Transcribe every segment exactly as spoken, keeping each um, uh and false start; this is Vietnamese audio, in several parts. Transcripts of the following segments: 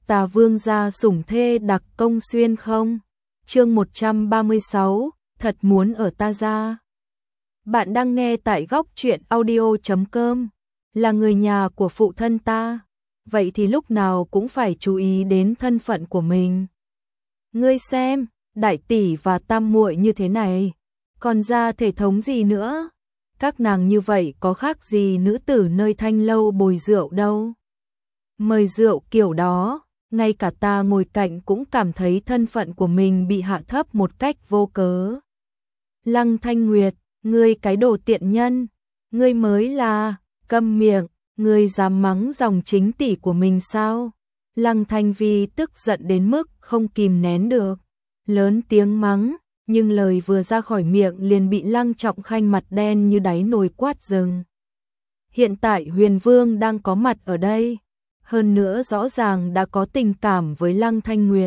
Tà vương gia sủng thê đặc công xuyên không? Chương một trăm ba mươi sáu, thật muốn ở ta gia. Bạn đang nghe tại góc truyện audio chấm com, là người nhà của phụ thân ta, vậy thì lúc nào cũng phải chú ý đến thân phận của mình. Ngươi xem, đại tỷ và tam muội như thế này, còn ra thể thống gì nữa? Các nàng như vậy có khác gì nữ tử nơi thanh lâu bồi rượu đâu. Mời rượu kiểu đó, ngay cả ta ngồi cạnh cũng cảm thấy thân phận của mình bị hạ thấp một cách vô cớ. Lăng Thanh Nguyệt, ngươi cái đồ tiện nhân, ngươi mới là, câm miệng, ngươi dám mắng dòng chính tỷ của mình sao? Lăng Thanh Vi tức giận đến mức không kìm nén được, lớn tiếng mắng, nhưng lời vừa ra khỏi miệng liền bị Lăng Trọng Khanh mặt đen như đáy nồi quát dừng. Hiện tại Huyền Vương đang có mặt ở đây, hơn nữa rõ ràng đã có tình cảm với Lăng Thanh Nguyệt.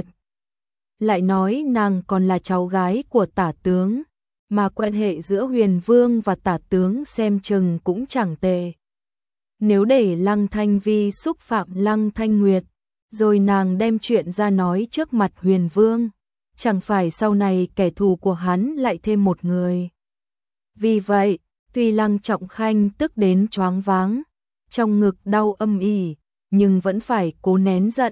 Lại nói nàng còn là cháu gái của tả tướng, mà quan hệ giữa Huyền Vương và tả tướng xem chừng cũng chẳng tệ. Nếu để Lăng Thanh Vi xúc phạm Lăng Thanh Nguyệt, rồi nàng đem chuyện ra nói trước mặt Huyền Vương, chẳng phải sau này kẻ thù của hắn lại thêm một người. Vì vậy, tuy Lăng Trọng Khanh tức đến choáng váng, trong ngực đau âm ỉ, nhưng vẫn phải cố nén giận.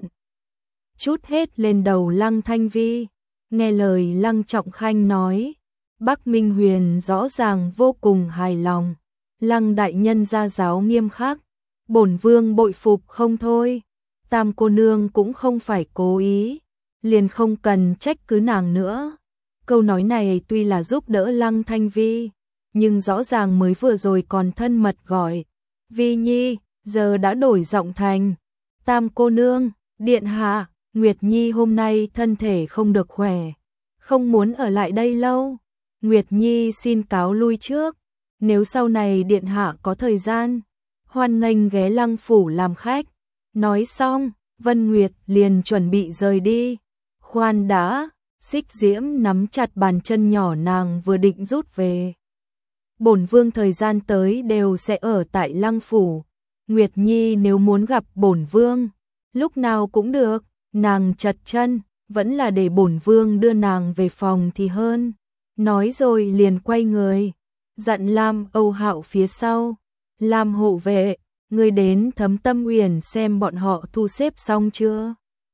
Chút hết lên đầu Lăng Thanh Vi, nghe lời Lăng Trọng Khanh nói, Bắc Minh Huyền rõ ràng vô cùng hài lòng. Lăng đại nhân gia giáo nghiêm khắc, bổn vương bội phục không thôi. Tam cô nương cũng không phải cố ý, liền không cần trách cứ nàng nữa. Câu nói này tuy là giúp đỡ Lăng Thanh Vi, nhưng rõ ràng mới vừa rồi còn thân mật gọi Vi Nhi, giờ đã đổi giọng thành Tam cô nương, điện hạ, Nguyệt Nhi hôm nay thân thể không được khỏe, không muốn ở lại đây lâu. Nguyệt Nhi xin cáo lui trước, nếu sau này điện hạ có thời gian, hoan nghênh ghé Lăng phủ làm khách. Nói xong, Vân Nguyệt liền chuẩn bị rời đi. Khoan đã, Xích Diễm nắm chặt bàn chân nhỏ nàng vừa định rút về. Bổn vương thời gian tới đều sẽ ở tại Lăng phủ. Nguyệt Nhi nếu muốn gặp bổn vương, lúc nào cũng được. Nàng chật chân, vẫn là để bổn vương đưa nàng về phòng thì hơn. Nói rồi liền quay người, dặn Lam Âu Hạo phía sau. Lam hộ vệ, ngươi đến Thấm Tâm Uyển xem bọn họ thu xếp xong chưa?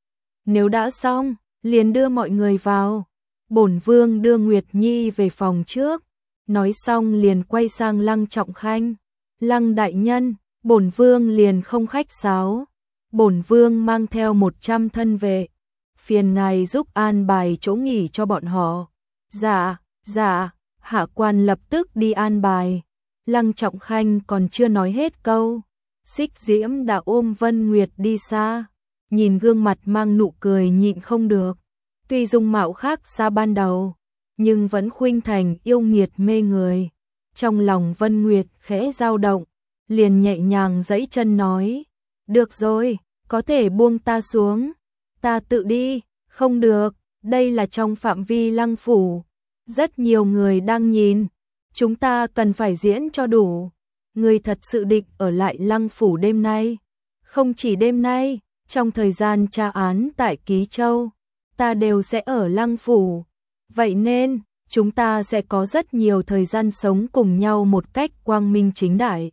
Nếu đã xong, liền đưa mọi người vào. Bổn vương đưa Nguyệt Nhi về phòng trước. Nói xong liền quay sang Lăng Trọng Khanh. Lăng đại nhân, bổn vương liền không khách sáo. Bổn vương mang theo một trăm thân vệ, phiền ngài giúp an bài chỗ nghỉ cho bọn họ. Dạ, dạ, hạ quan lập tức đi an bài. Lăng Trọng Khanh còn chưa nói hết câu, Xích Diễm đã ôm Vân Nguyệt đi xa, nhìn gương mặt mang nụ cười nhịn không được. Tuy dung mạo khác xa ban đầu, nhưng vẫn khuynh thành yêu nghiệt mê người. Trong lòng Vân Nguyệt khẽ dao động, liền nhẹ nhàng giãy chân nói, được rồi, có thể buông ta xuống, ta tự đi. Không được, đây là trong phạm vi Lăng phủ, rất nhiều người đang nhìn, chúng ta cần phải diễn cho đủ. Ngươi thật sự định ở lại Lăng phủ đêm nay? Không chỉ đêm nay, trong thời gian tra án tại Ký Châu, ta đều sẽ ở Lăng phủ. Vậy nên, chúng ta sẽ có rất nhiều thời gian sống cùng nhau một cách quang minh chính đại.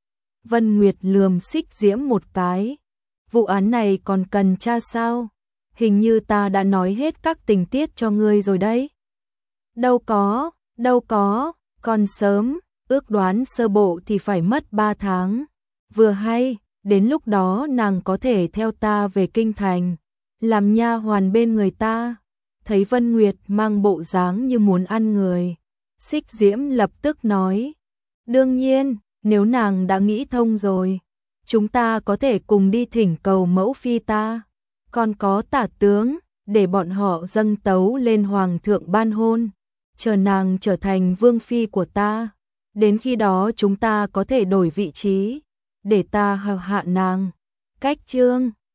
Vân Nguyệt lườm Xích Diễm một cái. Vụ án này còn cần tra sao? Hình như ta đã nói hết các tình tiết cho ngươi rồi đấy. Đâu có, đâu có, còn sớm, ước đoán sơ bộ thì phải mất ba tháng. Vừa hay, đến lúc đó nàng có thể theo ta về kinh thành, làm nha hoàn bên người ta. Thấy Vân Nguyệt mang bộ dáng như muốn ăn người, Xích Diễm lập tức nói, đương nhiên, nếu nàng đã nghĩ thông rồi, chúng ta có thể cùng đi thỉnh cầu mẫu phi ta. Còn có tả tướng, để bọn họ dâng tấu lên hoàng thượng ban hôn, chờ nàng trở thành vương phi của ta. Đến khi đó chúng ta có thể đổi vị trí, để ta hầu hạ nàng. Cách chương